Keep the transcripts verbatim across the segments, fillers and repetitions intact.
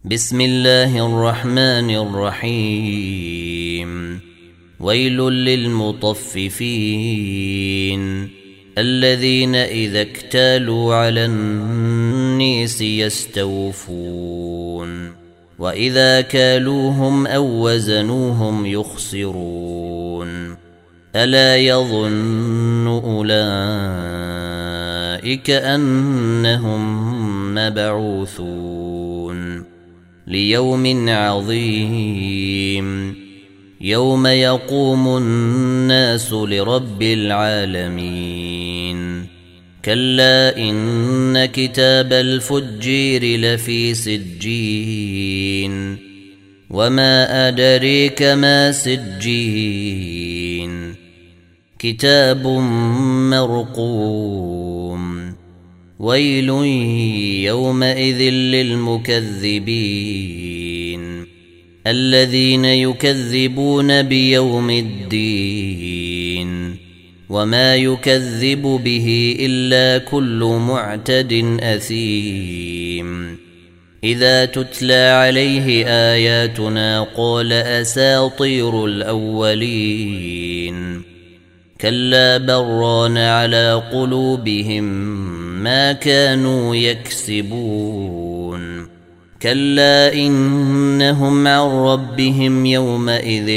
بسم الله الرحمن الرحيم ويل للمطففين الذين إذا اكتالوا على الناس يستوفون وإذا كالوهم أو وزنوهم يخسرون ألا يظن أولئك أنهم مبعوثون ليوم عظيم يوم يقوم الناس لرب العالمين كلا إن كتاب الفجير لفي سجين وما أدريك ما سجين كتاب مرقوم ويل يومئذ للمكذبين الذين يكذبون بيوم الدين وما يكذب به إلا كل معتد أثيم إذا تتلى عليه آياتنا قال أساطير الأولين كلا بران على قلوبهم ما كانوا يكسبون كلا إنهم عن ربهم يومئذ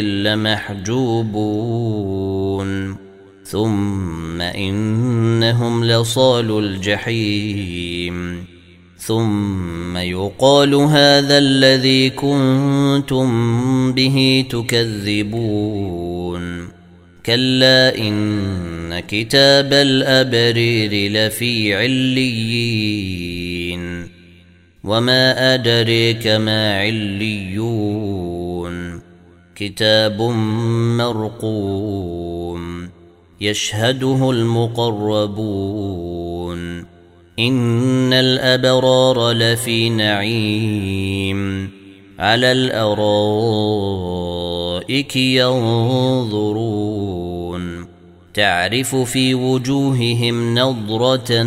لمحجوبون ثم إنهم لصالو الجحيم ثم يقال هذا الذي كنتم به تكذبون كلا إن كتاب الأبرير لفي عليين وما أدريك ما عليون كتاب مرقوم يشهده المقربون إن الأبرار لفي نعيم على الأرائك ينظرون تعرف في وجوههم نضرة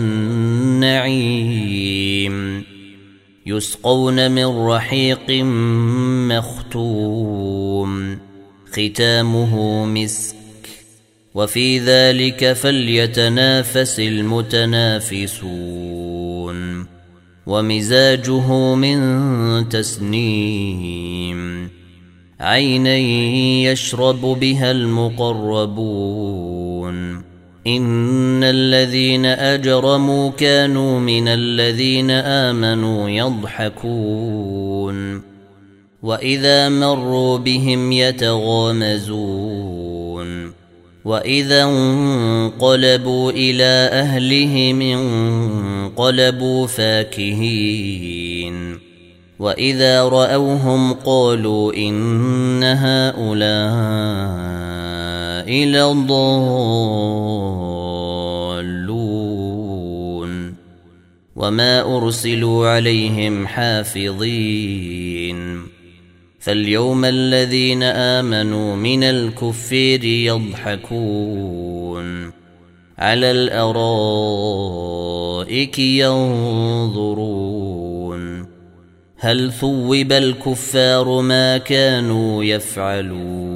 النعيم يسقون من رحيق مختوم ختامه مسك وفي ذلك فليتنافس المتنافسون ومزاجه من تسنيم عينا يشرب بها المقربون إن الذين أجرموا كانوا من الذين آمنوا يضحكون وإذا مروا بهم يتغامزون وإذا انقلبوا إلى أهلهم انقلبوا فاكهين وإذا رأوهم قالوا إن هؤلاء لضالون وما أرسلوا عليهم حافظين فاليوم الذين آمنوا من الكفار يضحكون على الأرائك ينظرون هل ثوب الكفار ما كانوا يفعلون